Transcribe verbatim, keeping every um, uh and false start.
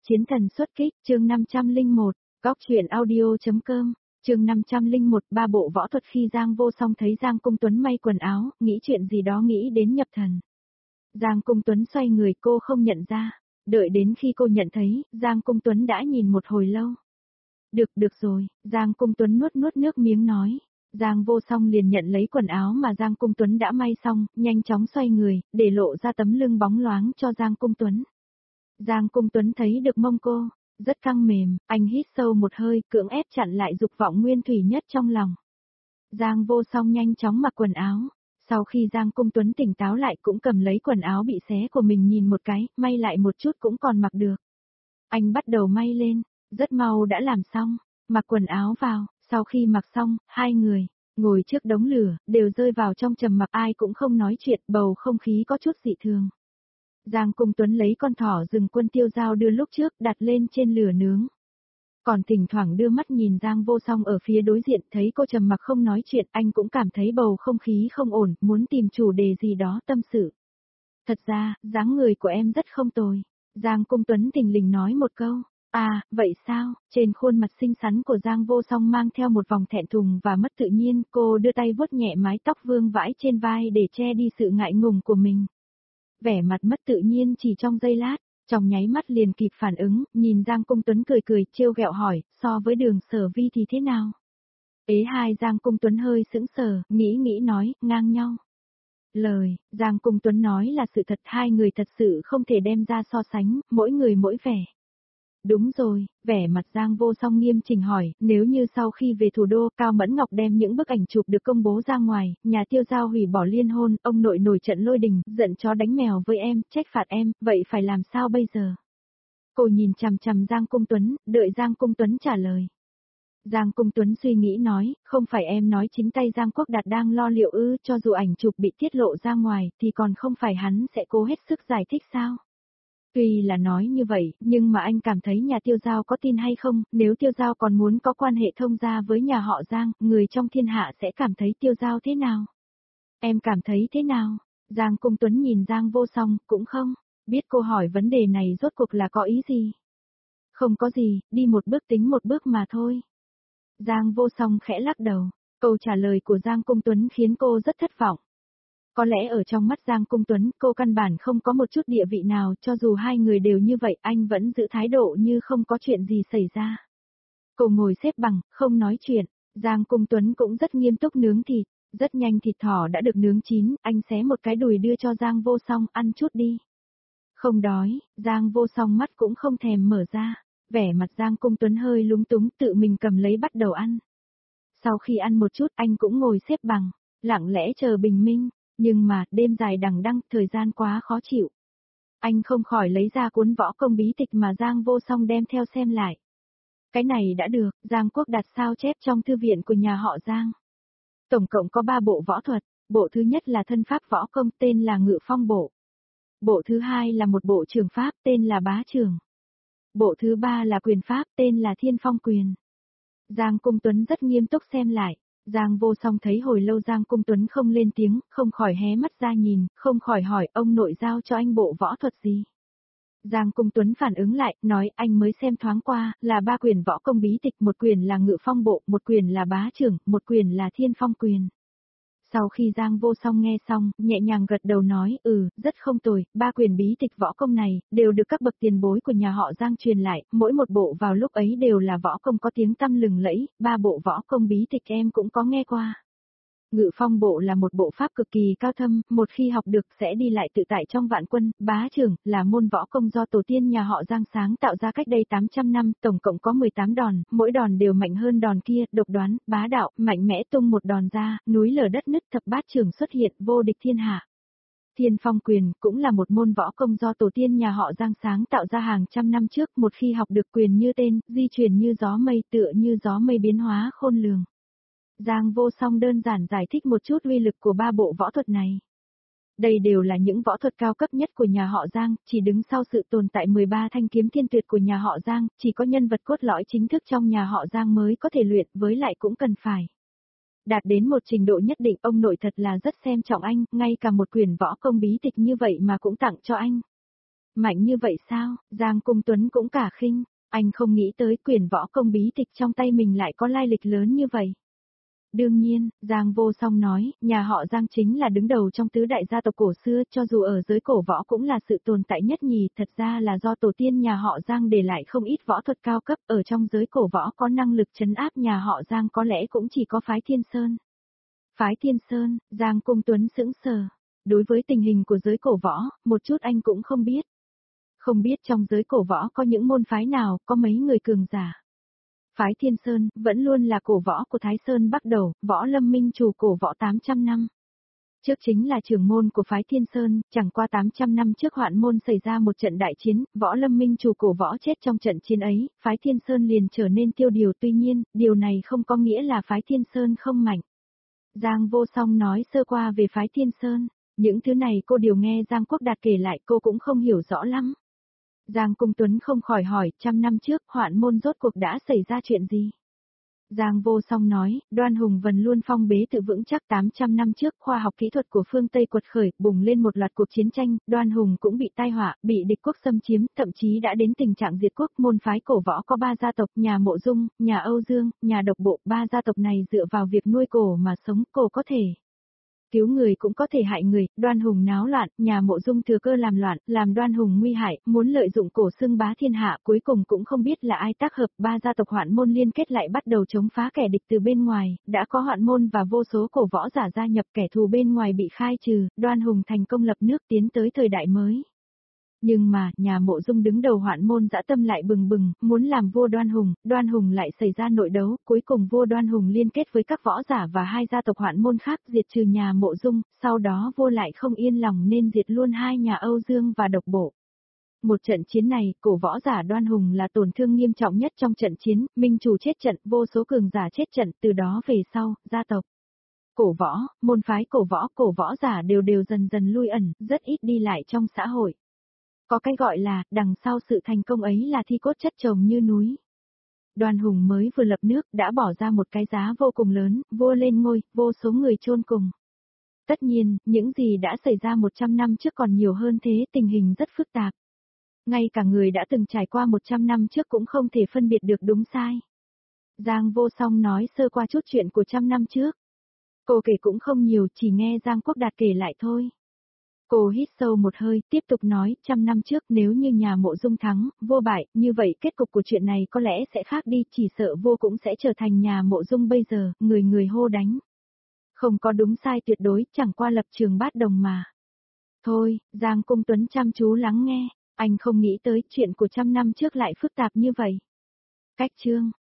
Chiến thần xuất kích, chương năm trăm lẻ một, góc truyện audio.com, chương năm trăm lẻ một, ba bộ võ thuật. Khi Giang Vô Song thấy Giang Cung Tuấn may quần áo, nghĩ chuyện gì đó nghĩ đến nhập thần. Giang Cung Tuấn xoay người, cô không nhận ra, đợi đến khi cô nhận thấy, Giang Cung Tuấn đã nhìn một hồi lâu. Được, được rồi, Giang Cung Tuấn nuốt nuốt nước miếng nói. Giang Vô Song liền nhận lấy quần áo mà Giang Cung Tuấn đã may xong, nhanh chóng xoay người, để lộ ra tấm lưng bóng loáng cho Giang Cung Tuấn. Giang Cung Tuấn thấy được mông cô, rất căng mềm, anh hít sâu một hơi, cưỡng ép chặn lại dục vọng nguyên thủy nhất trong lòng. Giang Vô Song nhanh chóng mặc quần áo, sau khi Giang Cung Tuấn tỉnh táo lại cũng cầm lấy quần áo bị xé của mình nhìn một cái, may lại một chút cũng còn mặc được. Anh bắt đầu may lên, rất mau đã làm xong, mặc quần áo vào, sau khi mặc xong, hai người ngồi trước đống lửa, đều rơi vào trong trầm mặc, ai cũng không nói chuyện, bầu không khí có chút dị thường. Giang Cung Tuấn lấy con thỏ rừng quân tiêu dao đưa lúc trước đặt lên trên lửa nướng. Còn thỉnh thoảng đưa mắt nhìn Giang Vô Song ở phía đối diện, thấy cô trầm mặc không nói chuyện, anh cũng cảm thấy bầu không khí không ổn, muốn tìm chủ đề gì đó tâm sự. Thật ra, dáng người của em rất không tồi. Giang Cung Tuấn thình lình nói một câu. À, vậy sao? Trên khuôn mặt xinh xắn của Giang Vô Song mang theo một vòng thẹn thùng và mất tự nhiên, cô đưa tay vuốt nhẹ mái tóc vương vãi trên vai để che đi sự ngại ngùng của mình. Vẻ mặt mất tự nhiên chỉ trong giây lát, trong nháy mắt liền kịp phản ứng, nhìn Giang Cung Tuấn cười cười, trêu ghẹo hỏi, so với Đường Sở Vi thì thế nào? Ế hai Giang Cung Tuấn hơi sững sờ, nghĩ nghĩ nói, ngang nhau. Lời, Giang Cung Tuấn nói là sự thật, hai người thật sự không thể đem ra so sánh, mỗi người mỗi vẻ. Đúng rồi, vẻ mặt Giang Vô Song nghiêm chỉnh hỏi, nếu như sau khi về thủ đô, Cao Mẫn Ngọc đem những bức ảnh chụp được công bố ra ngoài, nhà Tiêu Giao hủy bỏ liên hôn, ông nội nổi trận lôi đình, giận chó đánh mèo với em, trách phạt em, vậy phải làm sao bây giờ? Cô nhìn chằm chằm Giang Cung Tuấn, đợi Giang Cung Tuấn trả lời. Giang Cung Tuấn suy nghĩ nói, không phải em nói chính tay Giang Quốc Đạt đang lo liệu ư, cho dù ảnh chụp bị tiết lộ ra ngoài, thì còn không phải hắn sẽ cố hết sức giải thích sao? Tuy là nói như vậy, nhưng mà anh cảm thấy nhà Tiêu Giao có tin hay không, nếu Tiêu Giao còn muốn có quan hệ thông gia với nhà họ Giang, người trong thiên hạ sẽ cảm thấy Tiêu Giao thế nào? Em cảm thấy thế nào? Giang Cung Tuấn nhìn Giang Vô Song, cũng không biết cô hỏi vấn đề này rốt cuộc là có ý gì? Không có gì, đi một bước tính một bước mà thôi. Giang Vô Song khẽ lắc đầu, câu trả lời của Giang Cung Tuấn khiến cô rất thất vọng. Có lẽ ở trong mắt Giang Cung Tuấn, cô căn bản không có một chút địa vị nào, cho dù hai người đều như vậy, anh vẫn giữ thái độ như không có chuyện gì xảy ra. Cô ngồi xếp bằng, không nói chuyện, Giang Cung Tuấn cũng rất nghiêm túc nướng thịt, rất nhanh thịt thỏ đã được nướng chín, anh xé một cái đùi đưa cho Giang Vô Song, ăn chút đi. Không đói, Giang Vô Song mắt cũng không thèm mở ra, vẻ mặt Giang Cung Tuấn hơi lúng túng, tự mình cầm lấy bắt đầu ăn. Sau khi ăn một chút, anh cũng ngồi xếp bằng, lặng lẽ chờ bình minh. Nhưng mà, đêm dài đằng đẵng, thời gian quá khó chịu. Anh không khỏi lấy ra cuốn võ công bí tịch mà Giang Vô Song đem theo xem lại. Cái này đã được, Giang Quốc Đạt sao chép trong thư viện của nhà họ Giang. Tổng cộng có ba bộ võ thuật, bộ thứ nhất là thân pháp võ công tên là Ngự Phong Bộ. Bộ thứ hai là một bộ trường pháp tên là Bá Trường. Bộ thứ ba là quyền pháp tên là Thiên Phong Quyền. Giang Cung Tuấn rất nghiêm túc xem lại. Giang Vô Song thấy hồi lâu Giang Cung Tuấn không lên tiếng, không khỏi hé mắt ra nhìn, không khỏi hỏi ông nội giao cho anh bộ võ thuật gì. Giang Cung Tuấn phản ứng lại, nói anh mới xem thoáng qua, là ba quyền võ công bí tịch, một quyền là Ngự Phong Bộ, một quyền là Bá Trưởng, một quyền là Thiên Phong Quyền. Sau khi Giang Vô Song nghe xong, nhẹ nhàng gật đầu nói, ừ, rất không tồi, ba quyền bí tịch võ công này, đều được các bậc tiền bối của nhà họ Giang truyền lại, mỗi một bộ vào lúc ấy đều là võ công có tiếng tăm lừng lẫy, ba bộ võ công bí tịch em cũng có nghe qua. Ngự Phong Bộ là một bộ pháp cực kỳ cao thâm, một khi học được sẽ đi lại tự tại trong vạn quân, Bá Trưởng là môn võ công do tổ tiên nhà họ Giang sáng tạo ra cách đây tám trăm năm, tổng cộng có mười tám đòn, mỗi đòn đều mạnh hơn đòn kia, độc đoán, bá đạo, mạnh mẽ tung một đòn ra, núi lở đất nứt, thập bát trưởng xuất hiện, vô địch thiên hạ. Thiên Phong Quyền cũng là một môn võ công do tổ tiên nhà họ Giang sáng tạo ra hàng trăm năm trước, một khi học được quyền như tên, di chuyển như gió mây, tựa như gió mây biến hóa khôn lường. Giang Vô Song đơn giản giải thích một chút uy lực của ba bộ võ thuật này. Đây đều là những võ thuật cao cấp nhất của nhà họ Giang, chỉ đứng sau sự tồn tại mười ba thanh kiếm thiên tuyệt của nhà họ Giang, chỉ có nhân vật cốt lõi chính thức trong nhà họ Giang mới có thể luyện, với lại cũng cần phải đạt đến một trình độ nhất định. Ông nội thật là rất xem trọng anh, ngay cả một quyển võ công bí tịch như vậy mà cũng tặng cho anh. Mạnh như vậy sao? Giang Cung Tuấn cũng cả khinh, anh không nghĩ tới quyển võ công bí tịch trong tay mình lại có lai lịch lớn như vậy. Đương nhiên, Giang Vô Song nói, nhà họ Giang chính là đứng đầu trong tứ đại gia tộc cổ xưa, cho dù ở giới cổ võ cũng là sự tồn tại nhất nhì, thật ra là do tổ tiên nhà họ Giang để lại không ít võ thuật cao cấp, ở trong giới cổ võ có năng lực trấn áp nhà họ Giang có lẽ cũng chỉ có phái Thiên Sơn. Phái Thiên Sơn, Giang Cung Tuấn sững sờ. Đối với tình hình của giới cổ võ, một chút anh cũng không biết. Không biết trong giới cổ võ có những môn phái nào, có mấy người cường giả. Phái Thiên Sơn, vẫn luôn là cổ võ của Thái Sơn bắt đầu, võ lâm minh chủ cổ võ tám trăm năm. Trước chính là trưởng môn của phái Thiên Sơn, chẳng qua tám trăm năm trước Hoạn môn xảy ra một trận đại chiến, võ lâm minh chủ cổ võ chết trong trận chiến ấy, phái Thiên Sơn liền trở nên tiêu điều, tuy nhiên, điều này không có nghĩa là phái Thiên Sơn không mạnh. Giang Vô Song nói sơ qua về phái Thiên Sơn, những thứ này cô đều nghe Giang Quốc Đạt kể lại, cô cũng không hiểu rõ lắm. Giang Cung Tuấn không khỏi hỏi, trăm năm trước, Hoạn môn rốt cuộc đã xảy ra chuyện gì? Giang Vô Song nói, Đoan Hùng Vân luôn phong bế tự vững chắc tám trăm năm trước, khoa học kỹ thuật của phương Tây quật khởi, bùng lên một loạt cuộc chiến tranh, Đoan Hùng cũng bị tai họa, bị địch quốc xâm chiếm, thậm chí đã đến tình trạng diệt quốc. Môn phái cổ võ có ba gia tộc, nhà Mộ Dung, nhà Âu Dương, nhà Độc Bộ, ba gia tộc này dựa vào việc nuôi cổ mà sống, cổ có thể cứu người cũng có thể hại người. Đoan Hùng náo loạn, nhà Mộ Dung thừa cơ làm loạn, làm Đoan Hùng nguy hại, muốn lợi dụng cổ xưng bá thiên hạ, cuối cùng cũng không biết là ai tác hợp, ba gia tộc Hoạn môn liên kết lại bắt đầu chống phá kẻ địch từ bên ngoài, đã có Hoạn môn và vô số cổ võ giả gia nhập, kẻ thù bên ngoài bị khai trừ, Đoan Hùng thành công lập nước tiến tới thời đại mới. Nhưng mà, nhà Mộ Dung đứng đầu Hoạn môn dã tâm lại bừng bừng, muốn làm vua Đoan Hùng, Đoan Hùng lại xảy ra nội đấu, cuối cùng vua Đoan Hùng liên kết với các võ giả và hai gia tộc Hoạn môn khác diệt trừ nhà Mộ Dung, sau đó vua lại không yên lòng nên diệt luôn hai nhà Âu Dương và Độc Bộ. Một trận chiến này, cổ võ giả Đoan Hùng là tổn thương nghiêm trọng nhất trong trận chiến, minh chủ chết trận, vô số cường giả chết trận, từ đó về sau, gia tộc cổ võ, môn phái cổ võ, cổ võ giả đều đều dần dần lui ẩn, rất ít đi lại trong xã hội. Có cái gọi là, đằng sau sự thành công ấy là thi cốt chất chồng như núi. Đoan Hùng mới vừa lập nước đã bỏ ra một cái giá vô cùng lớn, vua lên ngôi, vô số người chôn cùng. Tất nhiên, những gì đã xảy ra một trăm năm trước còn nhiều hơn thế, tình hình rất phức tạp. Ngay cả người đã từng trải qua một trăm năm trước cũng không thể phân biệt được đúng sai. Giang Vô Song nói sơ qua chút chuyện của trăm năm trước. Cô kể cũng không nhiều, chỉ nghe Giang Quốc Đạt kể lại thôi. Cô hít sâu một hơi, tiếp tục nói, trăm năm trước nếu như nhà Mộ Dung thắng, vô bại, như vậy kết cục của chuyện này có lẽ sẽ khác đi, chỉ sợ vua cũng sẽ trở thành nhà Mộ Dung bây giờ, người người hô đánh. Không có đúng sai tuyệt đối, chẳng qua lập trường bát đồng mà. Thôi, Giang Cung Tuấn chăm chú lắng nghe, anh không nghĩ tới chuyện của trăm năm trước lại phức tạp như vậy. Cách chương